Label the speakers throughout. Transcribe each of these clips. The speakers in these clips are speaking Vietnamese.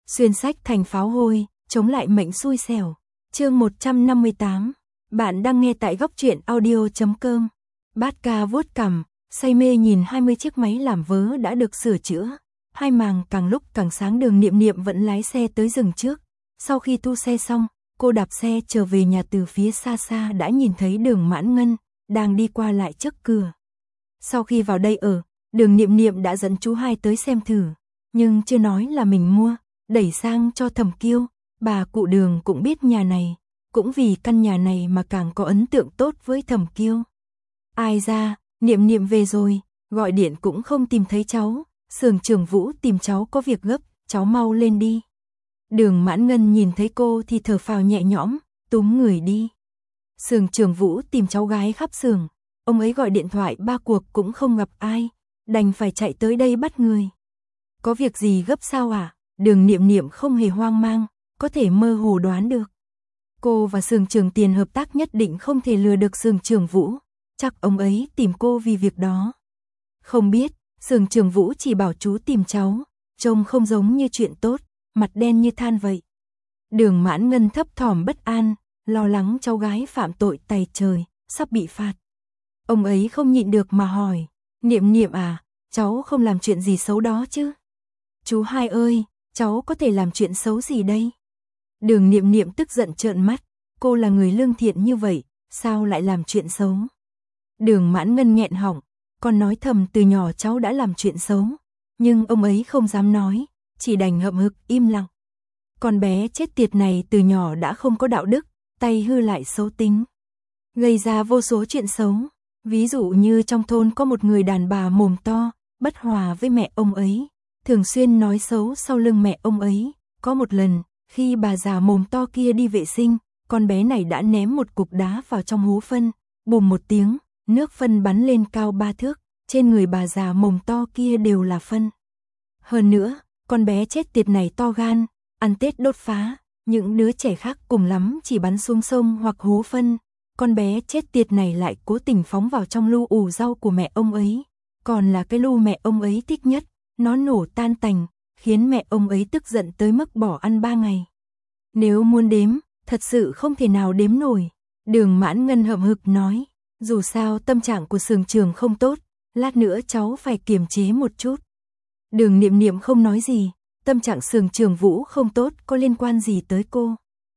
Speaker 1: Xuyên sách thành pháo hôi, chống lại mệnh xui xẻo. Chương 158. Bạn đang nghe tại góc truyện audio.com. Bát ca vuốt cằm, say mê nhìn 20 chiếc máy làm vớ đã được sửa chữa. Hai màng càng lúc càng sáng. Đường Niệm Niệm vẫn lái xe tới dừng trước. Sau khi thu xe xong, cô đạp xe trở về nhà. Từ phía xa xa đã nhìn thấy Đường Mãn Ngân đang đi qua lại trước cửa. Sau khi vào đây ở, Đường Niệm Niệm đã dẫn chú hai tới xem thử, nhưng chưa nói là mình mua, đẩy sang cho Thẩm Kiêu. Bà cụ Đường cũng biết nhà này, cũng vì căn nhà này mà càng có ấn tượng tốt với Thẩm Kiêu. Ai ra, Niệm Niệm về rồi, gọi điện cũng không tìm thấy cháu, Xưởng Trưởng Vũ tìm cháu có việc gấp, cháu mau lên đi. Đường Mãn Ngân nhìn thấy cô thì thở phào nhẹ nhõm, túm người đi. Xưởng Trưởng Vũ tìm cháu gái khắp xưởng, ông ấy gọi điện thoại 3 cuộc cũng không gặp ai, đành phải chạy tới đây bắt người. Có việc gì gấp sao à? Đường Niệm Niệm không hề hoang mang, có thể mơ hồ đoán được. Cô và Xưởng Trưởng Tiền hợp tác nhất định không thể lừa được Xưởng Trưởng Vũ, chắc ông ấy tìm cô vì việc đó. Không biết, Xưởng Trưởng Vũ chỉ bảo chú tìm cháu, trông không giống như chuyện tốt, mặt đen như than vậy. Đường Mãn Ngân thấp thỏm bất an, lo lắng cháu gái phạm tội tày trời, sắp bị phạt. Ông ấy không nhịn được mà hỏi, Niệm Niệm à, cháu không làm chuyện gì xấu đó chứ? Chú hai ơi, cháu có thể làm chuyện xấu gì đây? Đường Niệm Niệm tức giận trợn mắt, cô là người lương thiện như vậy, sao lại làm chuyện xấu? Đường Mãn Ngân nghẹn họng, còn nói thầm từ nhỏ cháu đã làm chuyện xấu, nhưng ông ấy không dám nói, chỉ đành hậm hực im lặng. Con bé chết tiệt này từ nhỏ đã không có đạo đức, tay hư lại xấu tính, gây ra vô số chuyện xấu. Ví dụ như trong thôn có một người đàn bà mồm to, bất hòa với mẹ ông ấy, thường xuyên nói xấu sau lưng mẹ ông ấy. Có một lần, khi bà già mồm to kia đi vệ sinh, con bé này đã ném một cục đá vào trong hố phân, bùm một tiếng, nước phân bắn lên cao 3 thước, trên người bà già mồm to kia đều là phân. Hơn nữa, con bé chết tiệt này to gan, ăn Tết đốt phá, những đứa trẻ khác cùng lắm chỉ bắn xuống sông hoặc hố phân. Con bé chết tiệt này lại cố tình phóng vào trong lu ủ rau của mẹ ông ấy, còn là cái lu mẹ ông ấy thích nhất, nó nổ tan tành, khiến mẹ ông ấy tức giận tới mức bỏ ăn 3 ngày. Nếu muốn đếm, thật sự không thể nào đếm nổi. Đường Mãn Ngân hậm hực nói, dù sao tâm trạng của Xưởng Trưởng không tốt, lát nữa cháu phải kiềm chế một chút. Đường Niệm Niệm không nói gì, tâm trạng Xưởng Trưởng Vũ không tốt có liên quan gì tới cô.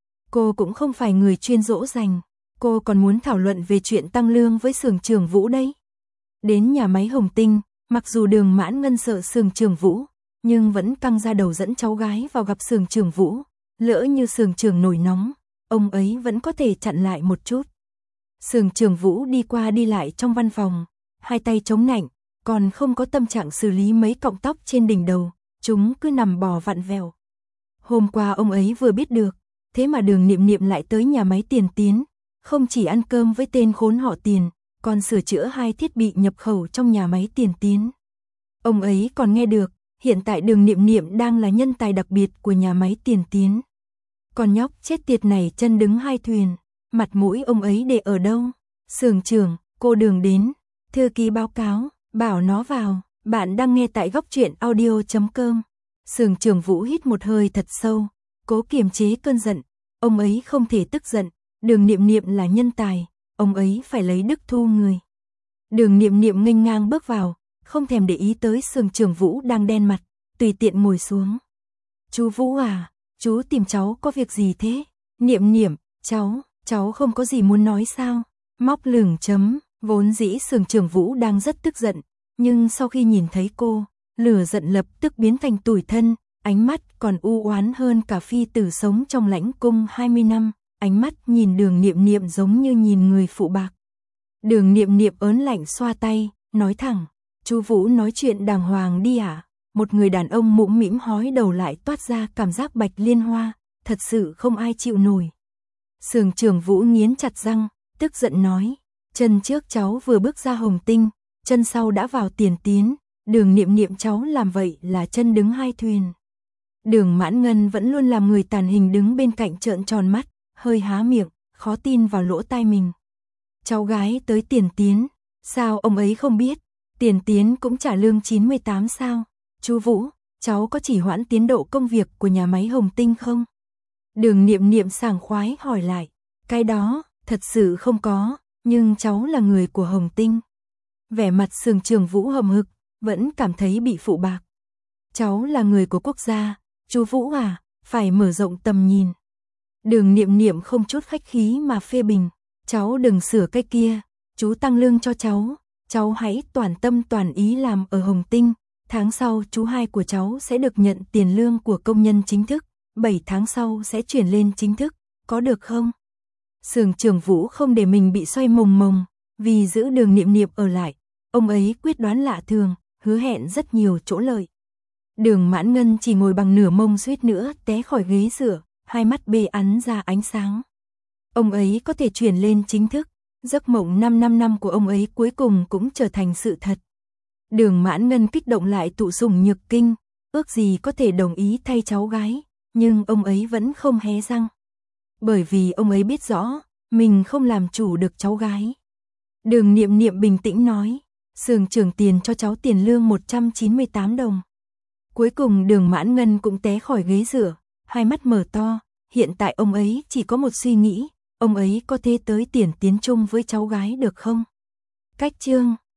Speaker 1: Cô cũng không phải người chuyên dỗ dành. Cô còn muốn thảo luận về chuyện tăng lương với Xưởng Trưởng Vũ đấy. Đến nhà máy Hồng Tinh, mặc dù Đường Mãn Ngân sợ Xưởng Trưởng Vũ, nhưng vẫn căng ra đầu dẫn cháu gái vào gặp Xưởng Trưởng Vũ. Lỡ như Xưởng Trưởng nổi nóng, ông ấy vẫn có thể chặn lại một chút. Xưởng Trưởng Vũ đi qua đi lại trong văn phòng, hai tay chống nạnh, còn không có tâm trạng xử lý mấy cọng tóc trên đỉnh đầu, chúng cứ nằm bò vặn vẹo. Hôm qua ông ấy vừa biết được, thế mà Đường Niệm Niệm lại tới nhà máy Tiền Tiến. Không chỉ ăn cơm với tên khốn họ Tiền, còn sửa chữa 2 thiết bị nhập khẩu trong nhà máy Tiền Tiến. Ông ấy còn nghe được, hiện tại Đường Niệm Niệm đang là nhân tài đặc biệt của nhà máy Tiền Tiến. Còn nhóc chết tiệt này chân đứng hai thuyền, mặt mũi ông ấy để ở đâu? Xưởng Trưởng, cô Đường đến, thư ký báo cáo, bảo nó vào, bạn đang nghe tại góc truyện audio.com. Xưởng Trưởng Vũ hít một hơi thật sâu, cố kiềm chế cơn giận, ông ấy không thể tức giận. Đường Niệm Niệm là nhân tài, ông ấy phải lấy đức thu người. Đường Niệm Niệm nghênh ngang bước vào, không thèm để ý tới Xưởng Trưởng Vũ đang đen mặt, tùy tiện ngồi xuống. Chú Vũ à, chú tìm cháu có việc gì thế? Niệm Niệm, cháu không có gì muốn nói sao? Móc lửng chấm, vốn dĩ Xưởng Trưởng Vũ đang rất tức giận, nhưng sau khi nhìn thấy cô, lửa giận lập tức biến thành tủi thân, ánh mắt còn u oán hơn cả phi tử sống trong lãnh cung 20 năm. Ánh mắt nhìn Đường Niệm Niệm giống như nhìn người phụ bạc. Đường Niệm Niệm ớn lạnh xoa tay, nói thẳng, chú Vũ nói chuyện đàng hoàng đi à? Một người đàn ông mũm mĩm hói đầu lại toát ra cảm giác bạch liên hoa, thật sự không ai chịu nổi. Xưởng Trưởng Vũ nghiến chặt răng, tức giận nói, chân trước cháu vừa bước ra Hồng Tinh, chân sau đã vào Tiền Tiến, Đường Niệm Niệm cháu làm vậy là chân đứng hai thuyền. Đường Mãn Ngân vẫn luôn làm người tàn hình đứng bên cạnh trợn tròn mắt, hơi há miệng, khó tin vào lỗ tai mình. Cháu gái tới Tiền Tiến, sao ông ấy không biết, Tiền Tiến cũng trả lương 98 sao? Chú Vũ, cháu có chỉ hoãn tiến độ công việc của nhà máy Hồng Tinh không? Đường Niệm Niệm sảng khoái hỏi lại. Cái đó, thật sự không có, nhưng cháu là người của Hồng Tinh. Vẻ mặt Sường Trường Vũ hầm hực, vẫn cảm thấy bị phụ bạc. Cháu là người của quốc gia, chú Vũ à, phải mở rộng tầm nhìn. Đường Niệm Niệm không chút khách khí mà phê bình. Cháu đừng sửa cái kia, chú tăng lương cho cháu hãy toàn tâm toàn ý làm ở Hồng Tinh. Tháng sau chú hai của cháu sẽ được nhận tiền lương của công nhân chính thức, 7 tháng sau sẽ chuyển lên chính thức, có được không? Sường Trường Vũ không để mình bị xoay mồng mồng, vì giữ Đường Niệm Niệm ở lại, ông ấy quyết đoán lạ thường, hứa hẹn rất nhiều chỗ lợi. Đường Mãn Ngân chỉ ngồi bằng nửa mông suýt nữa té khỏi ghế dựa, hai mắt bê ắn ra ánh sáng. Ông ấy có thể chuyển lên chính thức, giấc mộng 5 năm của ông ấy cuối cùng cũng trở thành sự thật. Đường Mãn Ngân kích động lại tụ sủng nhược kinh, ước gì có thể đồng ý thay cháu gái, nhưng ông ấy vẫn không hé răng. Bởi vì ông ấy biết rõ, mình không làm chủ được cháu gái. Đường Niệm Niệm bình tĩnh nói, Sường trưởng tiền cho cháu tiền lương 198 đồng. Cuối cùng Đường Mãn Ngân cũng té khỏi ghế dựa, hai mắt mở to, hiện tại ông ấy chỉ có một suy nghĩ, ông ấy có thể tới tiền tiến chung với cháu gái được không? Cách chương